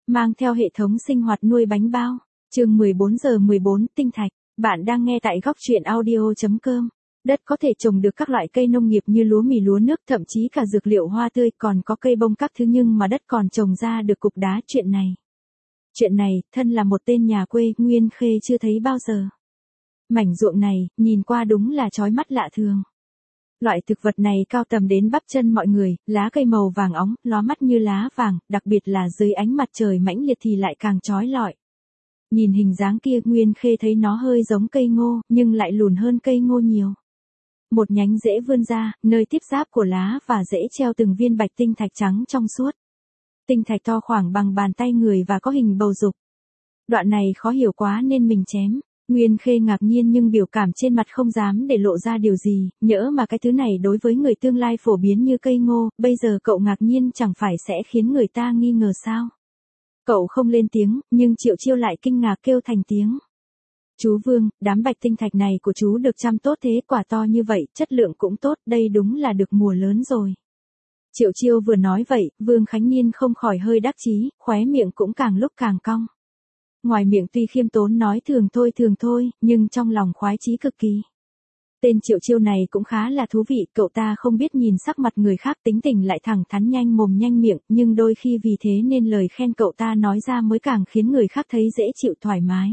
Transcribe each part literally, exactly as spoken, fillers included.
mang theo hệ thống sinh hoạt nuôi bánh bao. Chương mười bốn giờ mười bốn tinh thạch. Bạn đang nghe tại góc truyện audio chấm com. Đất có thể trồng được các loại cây nông nghiệp như lúa mì lúa nước, thậm chí cả dược liệu hoa tươi, còn có cây bông các thứ, nhưng mà đất còn trồng ra được cục đá. Chuyện này. Chuyện này, thân là một tên nhà quê, Nguyên Khê chưa thấy bao giờ. Mảnh ruộng này, nhìn qua đúng là chói mắt lạ thường. Loại thực vật này cao tầm đến bắp chân mọi người, lá cây màu vàng óng, ló mắt như lá vàng, đặc biệt là dưới ánh mặt trời mãnh liệt thì lại càng chói lọi. Nhìn hình dáng kia, Nguyên Khê thấy nó hơi giống cây ngô, nhưng lại lùn hơn cây ngô nhiều. Một nhánh rễ vươn ra, nơi tiếp giáp của lá và rễ treo từng viên bạch tinh thạch trắng trong suốt. Tinh thạch to khoảng bằng bàn tay người và có hình bầu dục. Đoạn này khó hiểu quá nên mình chém. Nguyên Khê ngạc nhiên nhưng biểu cảm trên mặt không dám để lộ ra điều gì, nhỡ mà cái thứ này đối với người tương lai phổ biến như cây ngô, bây giờ cậu ngạc nhiên chẳng phải sẽ khiến người ta nghi ngờ sao? Cậu không lên tiếng, nhưng Triệu Chiêu lại kinh ngạc kêu thành tiếng. Chú Vương, đám bạch tinh thạch này của chú được chăm tốt thế, quả to như vậy, chất lượng cũng tốt, đây đúng là được mùa lớn rồi. Triệu Chiêu vừa nói vậy, Vương Khánh Niên không khỏi hơi đắc chí, khóe miệng cũng càng lúc càng cong. Ngoài miệng tuy khiêm tốn nói thường thôi thường thôi, nhưng trong lòng khoái chí cực kỳ. Tên Triệu Chiêu này cũng khá là thú vị, cậu ta không biết nhìn sắc mặt người khác, tính tình lại thẳng thắn nhanh mồm nhanh miệng, nhưng đôi khi vì thế nên lời khen cậu ta nói ra mới càng khiến người khác thấy dễ chịu thoải mái.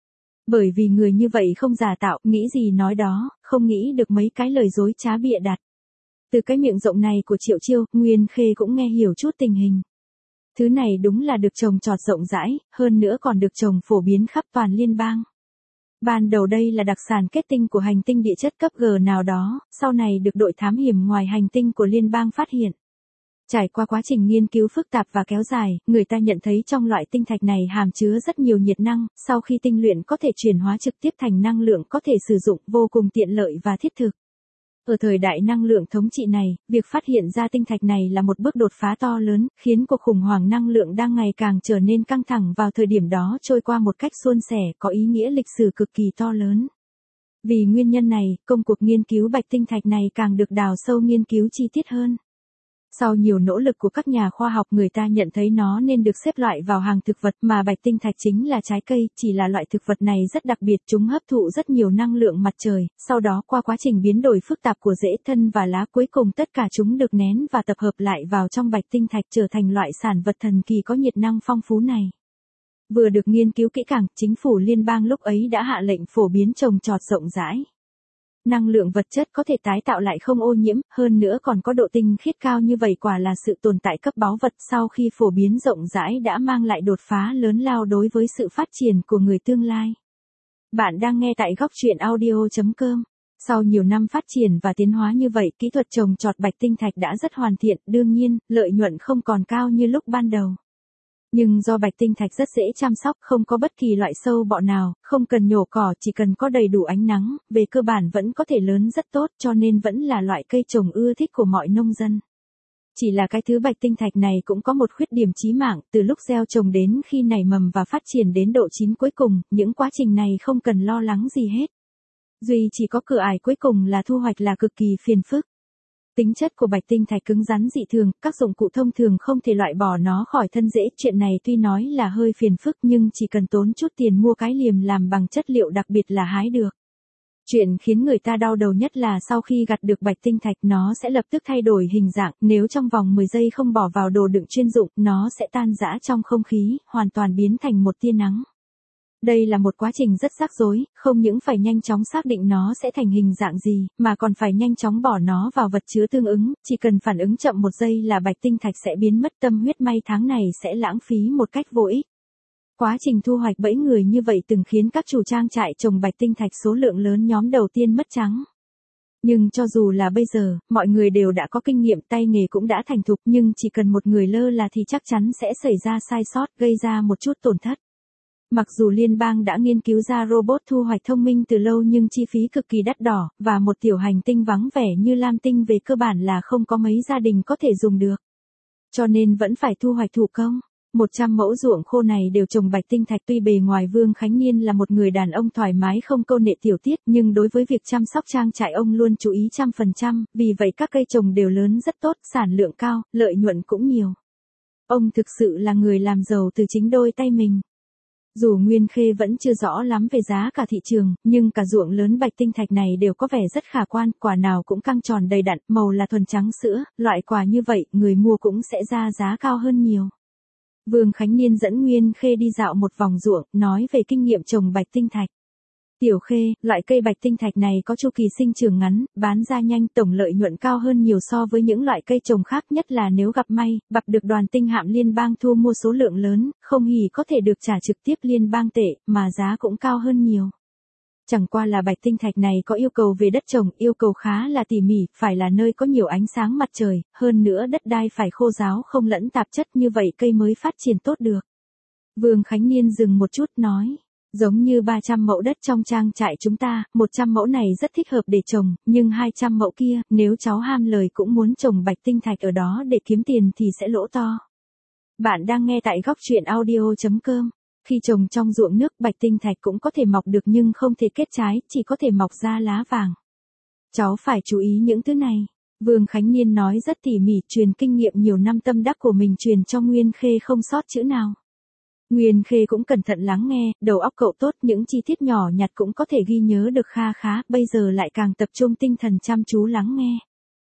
Bởi vì người như vậy không giả tạo, nghĩ gì nói đó, không nghĩ được mấy cái lời dối trá bịa đặt. Từ cái miệng rộng này của Triệu Chiêu, Nguyên Khê cũng nghe hiểu chút tình hình. Thứ này đúng là được trồng trọt rộng rãi, hơn nữa còn được trồng phổ biến khắp toàn liên bang. Ban đầu đây là đặc sản kết tinh của hành tinh địa chất cấp G nào đó, sau này được đội thám hiểm ngoài hành tinh của liên bang phát hiện. Trải qua quá trình nghiên cứu phức tạp và kéo dài, người ta nhận thấy trong loại tinh thạch này hàm chứa rất nhiều nhiệt năng, sau khi tinh luyện có thể chuyển hóa trực tiếp thành năng lượng có thể sử dụng, vô cùng tiện lợi và thiết thực. Ở thời đại năng lượng thống trị này, việc phát hiện ra tinh thạch này là một bước đột phá to lớn, khiến cuộc khủng hoảng năng lượng đang ngày càng trở nên căng thẳng vào thời điểm đó trôi qua một cách suôn sẻ, có ý nghĩa lịch sử cực kỳ to lớn. Vì nguyên nhân này, công cuộc nghiên cứu bạch tinh thạch này càng được đào sâu nghiên cứu chi tiết hơn. Sau nhiều nỗ lực của các nhà khoa học, người ta nhận thấy nó nên được xếp loại vào hàng thực vật, mà bạch tinh thạch chính là trái cây, chỉ là loại thực vật này rất đặc biệt, chúng hấp thụ rất nhiều năng lượng mặt trời, sau đó qua quá trình biến đổi phức tạp của rễ, thân và lá, cuối cùng tất cả chúng được nén và tập hợp lại vào trong bạch tinh thạch trở thành loại sản vật thần kỳ có nhiệt năng phong phú này. Vừa được nghiên cứu kỹ càng, chính phủ liên bang lúc ấy đã hạ lệnh phổ biến trồng trọt rộng rãi. Năng lượng vật chất có thể tái tạo lại không ô nhiễm, hơn nữa còn có độ tinh khiết cao như vậy, quả là sự tồn tại cấp báu vật. Sau khi phổ biến rộng rãi đã mang lại đột phá lớn lao đối với sự phát triển của người tương lai. Bạn đang nghe tại góc truyện audio chấm com. Sau nhiều năm phát triển và tiến hóa như vậy, kỹ thuật trồng trọt bạch tinh thạch đã rất hoàn thiện, đương nhiên, lợi nhuận không còn cao như lúc ban đầu. Nhưng do bạch tinh thạch rất dễ chăm sóc, không có bất kỳ loại sâu bọ nào, không cần nhổ cỏ, chỉ cần có đầy đủ ánh nắng, về cơ bản vẫn có thể lớn rất tốt, cho nên vẫn là loại cây trồng ưa thích của mọi nông dân. Chỉ là cái thứ bạch tinh thạch này cũng có một khuyết điểm chí mạng, từ lúc gieo trồng đến khi nảy mầm và phát triển đến độ chín cuối cùng, những quá trình này không cần lo lắng gì hết. Duy chỉ có cửa ải cuối cùng là thu hoạch là cực kỳ phiền phức. Tính chất của bạch tinh thạch cứng rắn dị thường, các dụng cụ thông thường không thể loại bỏ nó khỏi thân rễ. Chuyện này tuy nói là hơi phiền phức nhưng chỉ cần tốn chút tiền mua cái liềm làm bằng chất liệu đặc biệt là hái được. Chuyện khiến người ta đau đầu nhất là sau khi gặt được bạch tinh thạch, nó sẽ lập tức thay đổi hình dạng, nếu trong vòng mười giây không bỏ vào đồ đựng chuyên dụng, nó sẽ tan rã trong không khí, hoàn toàn biến thành một tia nắng. Đây là một quá trình rất rắc rối, không những phải nhanh chóng xác định nó sẽ thành hình dạng gì, mà còn phải nhanh chóng bỏ nó vào vật chứa tương ứng, chỉ cần phản ứng chậm một giây là bạch tinh thạch sẽ biến mất, tâm huyết may tháng này sẽ lãng phí một cách vô ích. Quá trình thu hoạch bẫy người như vậy từng khiến các chủ trang trại trồng bạch tinh thạch số lượng lớn nhóm đầu tiên mất trắng. Nhưng cho dù là bây giờ, mọi người đều đã có kinh nghiệm, tay nghề cũng đã thành thục, nhưng chỉ cần một người lơ là thì chắc chắn sẽ xảy ra sai sót, gây ra một chút tổn thất. Mặc dù liên bang đã nghiên cứu ra robot thu hoạch thông minh từ lâu nhưng chi phí cực kỳ đắt đỏ, và một tiểu hành tinh vắng vẻ như Lam Tinh về cơ bản là không có mấy gia đình có thể dùng được. Cho nên vẫn phải thu hoạch thủ công. một trăm mẫu ruộng khô này đều trồng bạch tinh thạch, tuy bề ngoài Vương Khánh Niên là một người đàn ông thoải mái không câu nệ tiểu tiết, nhưng đối với việc chăm sóc trang trại ông luôn chú ý trăm phần trăm, vì vậy các cây trồng đều lớn rất tốt, sản lượng cao, lợi nhuận cũng nhiều. Ông thực sự là người làm giàu từ chính đôi tay mình. Dù Nguyên Khê vẫn chưa rõ lắm về giá cả thị trường, nhưng cả ruộng lớn bạch tinh thạch này đều có vẻ rất khả quan, quả nào cũng căng tròn đầy đặn, màu là thuần trắng sữa, loại quả như vậy, người mua cũng sẽ ra giá cao hơn nhiều. Vương Khánh Niên dẫn Nguyên Khê đi dạo một vòng ruộng, nói về kinh nghiệm trồng bạch tinh thạch. Tiểu Khê, loại cây bạch tinh thạch này có chu kỳ sinh trưởng ngắn, bán ra nhanh, tổng lợi nhuận cao hơn nhiều so với những loại cây trồng khác, nhất là nếu gặp may, bập được đoàn tinh hạm liên bang thu mua số lượng lớn, không hỉ có thể được trả trực tiếp liên bang tệ, mà giá cũng cao hơn nhiều. Chẳng qua là bạch tinh thạch này có yêu cầu về đất trồng, yêu cầu khá là tỉ mỉ, phải là nơi có nhiều ánh sáng mặt trời, hơn nữa đất đai phải khô ráo không lẫn tạp chất, như vậy cây mới phát triển tốt được. Vương Khánh Niên dừng một chút nói. Giống như ba trăm mẫu đất trong trang trại chúng ta, một trăm mẫu này rất thích hợp để trồng, nhưng hai trăm mẫu kia, nếu cháu ham lời cũng muốn trồng bạch tinh thạch ở đó để kiếm tiền thì sẽ lỗ to. Bạn đang nghe tại góc truyện audio chấm com. Khi trồng trong ruộng nước, bạch tinh thạch cũng có thể mọc được nhưng không thể kết trái, chỉ có thể mọc ra lá vàng. Cháu phải chú ý những thứ này. Vương Khánh Niên nói rất tỉ mỉ, truyền kinh nghiệm nhiều năm tâm đắc của mình truyền cho Nguyên Khê không sót chữ nào. Nguyên Khê cũng cẩn thận lắng nghe, đầu óc cậu tốt, những chi tiết nhỏ nhặt cũng có thể ghi nhớ được kha khá, bây giờ lại càng tập trung tinh thần chăm chú lắng nghe.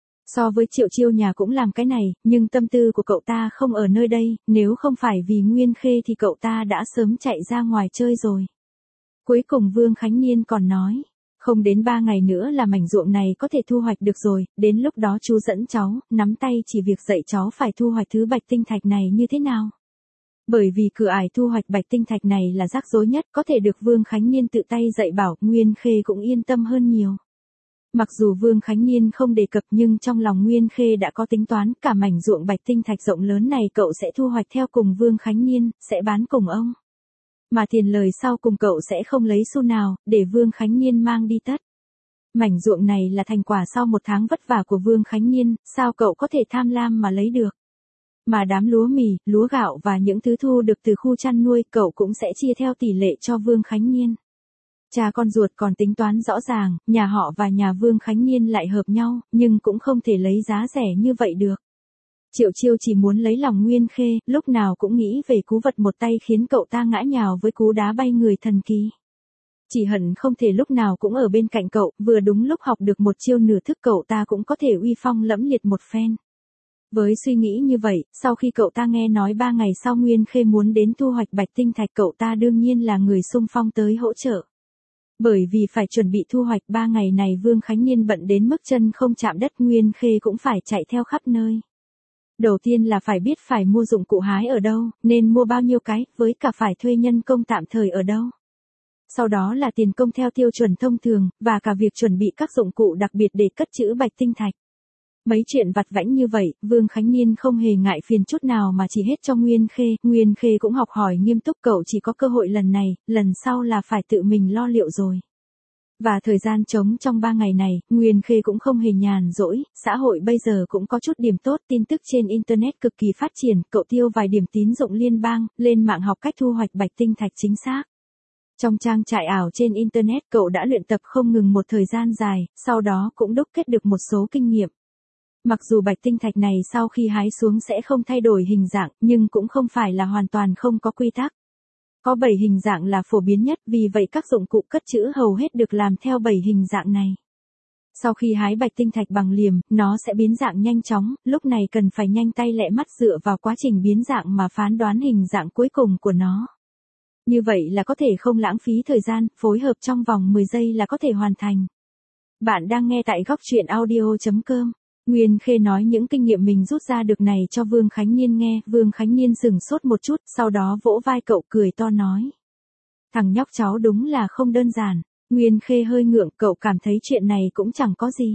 So với Triệu Chiêu nhà cũng làm cái này, nhưng tâm tư của cậu ta không ở nơi đây, nếu không phải vì Nguyên Khê thì cậu ta đã sớm chạy ra ngoài chơi rồi. Cuối cùng Vương Khánh Niên còn nói, không đến ba ngày nữa là mảnh ruộng này có thể thu hoạch được rồi, đến lúc đó chú dẫn cháu, nắm tay chỉ việc dạy cháu phải thu hoạch thứ bạch tinh thạch này như thế nào. Bởi vì cửa ải thu hoạch bạch tinh thạch này là rắc rối nhất, có thể được Vương Khánh Niên tự tay dạy bảo, Nguyên Khê cũng yên tâm hơn nhiều. Mặc dù Vương Khánh Niên không đề cập nhưng trong lòng Nguyên Khê đã có tính toán, cả mảnh ruộng bạch tinh thạch rộng lớn này cậu sẽ thu hoạch theo cùng Vương Khánh Niên, sẽ bán cùng ông. Mà tiền lời sau cùng cậu sẽ không lấy xu nào, để Vương Khánh Niên mang đi tất. Mảnh ruộng này là thành quả sau một tháng vất vả của Vương Khánh Niên, sao cậu có thể tham lam mà lấy được. Mà đám lúa mì, lúa gạo và những thứ thu được từ khu chăn nuôi cậu cũng sẽ chia theo tỷ lệ cho Vương Khánh Niên. Cha con ruột còn tính toán rõ ràng, nhà họ và nhà Vương Khánh Niên lại hợp nhau, nhưng cũng không thể lấy giá rẻ như vậy được. Triệu Chiêu chỉ muốn lấy lòng Nguyên Khê, lúc nào cũng nghĩ về cú vật một tay khiến cậu ta ngã nhào với cú đá bay người thần kỳ. Chỉ hận không thể lúc nào cũng ở bên cạnh cậu, vừa đúng lúc học được một chiêu nửa thức cậu ta cũng có thể uy phong lẫm liệt một phen. Với suy nghĩ như vậy, sau khi cậu ta nghe nói ba ngày sau Nguyên Khê muốn đến thu hoạch bạch tinh thạch, cậu ta đương nhiên là người xung phong tới hỗ trợ. Bởi vì phải chuẩn bị thu hoạch, ba ngày này Vương Khánh Niên bận đến mức chân không chạm đất, Nguyên Khê cũng phải chạy theo khắp nơi. Đầu tiên là phải biết phải mua dụng cụ hái ở đâu, nên mua bao nhiêu cái, với cả phải thuê nhân công tạm thời ở đâu. Sau đó là tiền công theo tiêu chuẩn thông thường, và cả việc chuẩn bị các dụng cụ đặc biệt để cất trữ bạch tinh thạch. Mấy chuyện vặt vãnh như vậy, Vương Khánh Niên không hề ngại phiền chút nào mà chỉ hết cho Nguyên Khê. Nguyên Khê cũng học hỏi nghiêm túc, cậu chỉ có cơ hội lần này, lần sau là phải tự mình lo liệu rồi. Và thời gian trống trong ba ngày này, Nguyên Khê cũng không hề nhàn rỗi, xã hội bây giờ cũng có chút điểm tốt, tin tức trên Internet cực kỳ phát triển, cậu tiêu vài điểm tín dụng liên bang, lên mạng học cách thu hoạch bạch tinh thạch chính xác. Trong trang trại ảo trên Internet cậu đã luyện tập không ngừng một thời gian dài, sau đó cũng đúc kết được một số kinh nghiệm. Mặc dù bạch tinh thạch này sau khi hái xuống sẽ không thay đổi hình dạng, nhưng cũng không phải là hoàn toàn không có quy tắc. Có bảy hình dạng là phổ biến nhất, vì vậy các dụng cụ cất trữ hầu hết được làm theo bảy hình dạng này. Sau khi hái bạch tinh thạch bằng liềm, nó sẽ biến dạng nhanh chóng, lúc này cần phải nhanh tay lẹ mắt dựa vào quá trình biến dạng mà phán đoán hình dạng cuối cùng của nó. Như vậy là có thể không lãng phí thời gian, phối hợp trong vòng mười giây là có thể hoàn thành. Bạn đang nghe tại góc truyện audio chấm com. Nguyên Khê nói những kinh nghiệm mình rút ra được này cho Vương Khánh Niên nghe, Vương Khánh Niên sửng sốt một chút, sau đó vỗ vai cậu cười to nói. Thằng nhóc cháu đúng là không đơn giản. Nguyên Khê hơi ngượng, cậu cảm thấy chuyện này cũng chẳng có gì.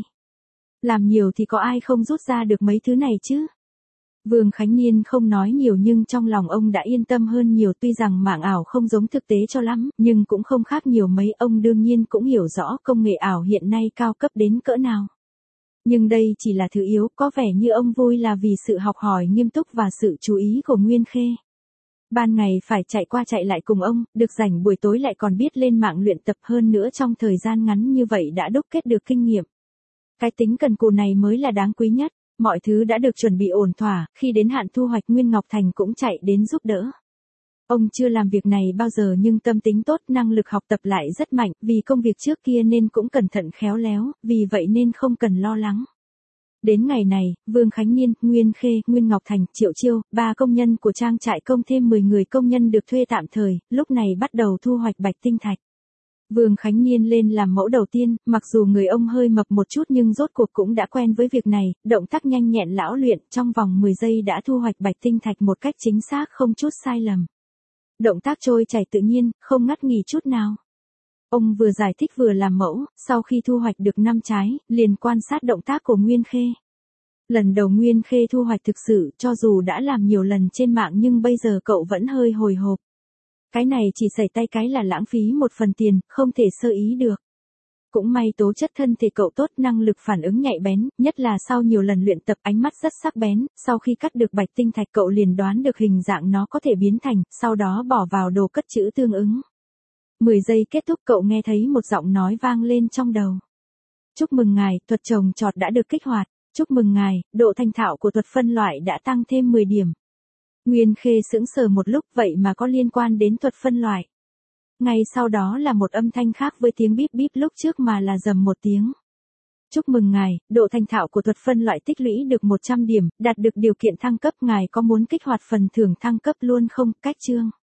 Làm nhiều thì có ai không rút ra được mấy thứ này chứ. Vương Khánh Niên không nói nhiều nhưng trong lòng ông đã yên tâm hơn nhiều, tuy rằng mạng ảo không giống thực tế cho lắm, nhưng cũng không khác nhiều mấy, ông đương nhiên cũng hiểu rõ công nghệ ảo hiện nay cao cấp đến cỡ nào. Nhưng đây chỉ là thứ yếu, có vẻ như ông vui là vì sự học hỏi nghiêm túc và sự chú ý của Nguyên Khê. Ban ngày phải chạy qua chạy lại cùng ông, được rảnh buổi tối lại còn biết lên mạng luyện tập, hơn nữa trong thời gian ngắn như vậy đã đúc kết được kinh nghiệm. Cái tính cần cù này mới là đáng quý nhất. Mọi thứ đã được chuẩn bị ổn thỏa, khi đến hạn thu hoạch Nguyên Ngọc Thành cũng chạy đến giúp đỡ. Ông chưa làm việc này bao giờ nhưng tâm tính tốt, năng lực học tập lại rất mạnh, vì công việc trước kia nên cũng cẩn thận khéo léo, vì vậy nên không cần lo lắng. Đến ngày này, Vương Khánh Niên, Nguyên Khê, Nguyên Ngọc Thành, Triệu Chiêu, ba công nhân của trang trại công thêm mười người công nhân được thuê tạm thời, lúc này bắt đầu thu hoạch bạch tinh thạch. Vương Khánh Niên lên làm mẫu đầu tiên, mặc dù người ông hơi mập một chút nhưng rốt cuộc cũng đã quen với việc này, động tác nhanh nhẹn lão luyện, trong vòng mười giây đã thu hoạch bạch tinh thạch một cách chính xác không chút sai lầm. Động tác trôi chảy tự nhiên, không ngắt nghỉ chút nào. Ông vừa giải thích vừa làm mẫu, sau khi thu hoạch được năm trái, liền quan sát động tác của Nguyên Khê. Lần đầu Nguyên Khê thu hoạch thực sự, cho dù đã làm nhiều lần trên mạng nhưng bây giờ cậu vẫn hơi hồi hộp. Cái này chỉ sẩy tay cái là lãng phí một phần tiền, không thể sơ ý được. Cũng may tố chất thân thể cậu tốt, năng lực phản ứng nhạy bén, nhất là sau nhiều lần luyện tập ánh mắt rất sắc bén, sau khi cắt được bạch tinh thạch cậu liền đoán được hình dạng nó có thể biến thành, sau đó bỏ vào đồ cất trữ tương ứng. mười giây kết thúc cậu nghe thấy một giọng nói vang lên trong đầu. Chúc mừng ngài, thuật trồng trọt đã được kích hoạt. Chúc mừng ngài, độ thành thạo của thuật phân loại đã tăng thêm mười điểm. Nguyên Khê sững sờ một lúc, vậy mà có liên quan đến thuật phân loại. Ngay sau đó là một âm thanh khác với tiếng bíp bíp lúc trước mà là rầm một tiếng. Chúc mừng ngài, độ thành thạo của thuật phân loại tích lũy được một trăm điểm, đạt được điều kiện thăng cấp, ngài có muốn kích hoạt phần thưởng thăng cấp luôn không? Cách chương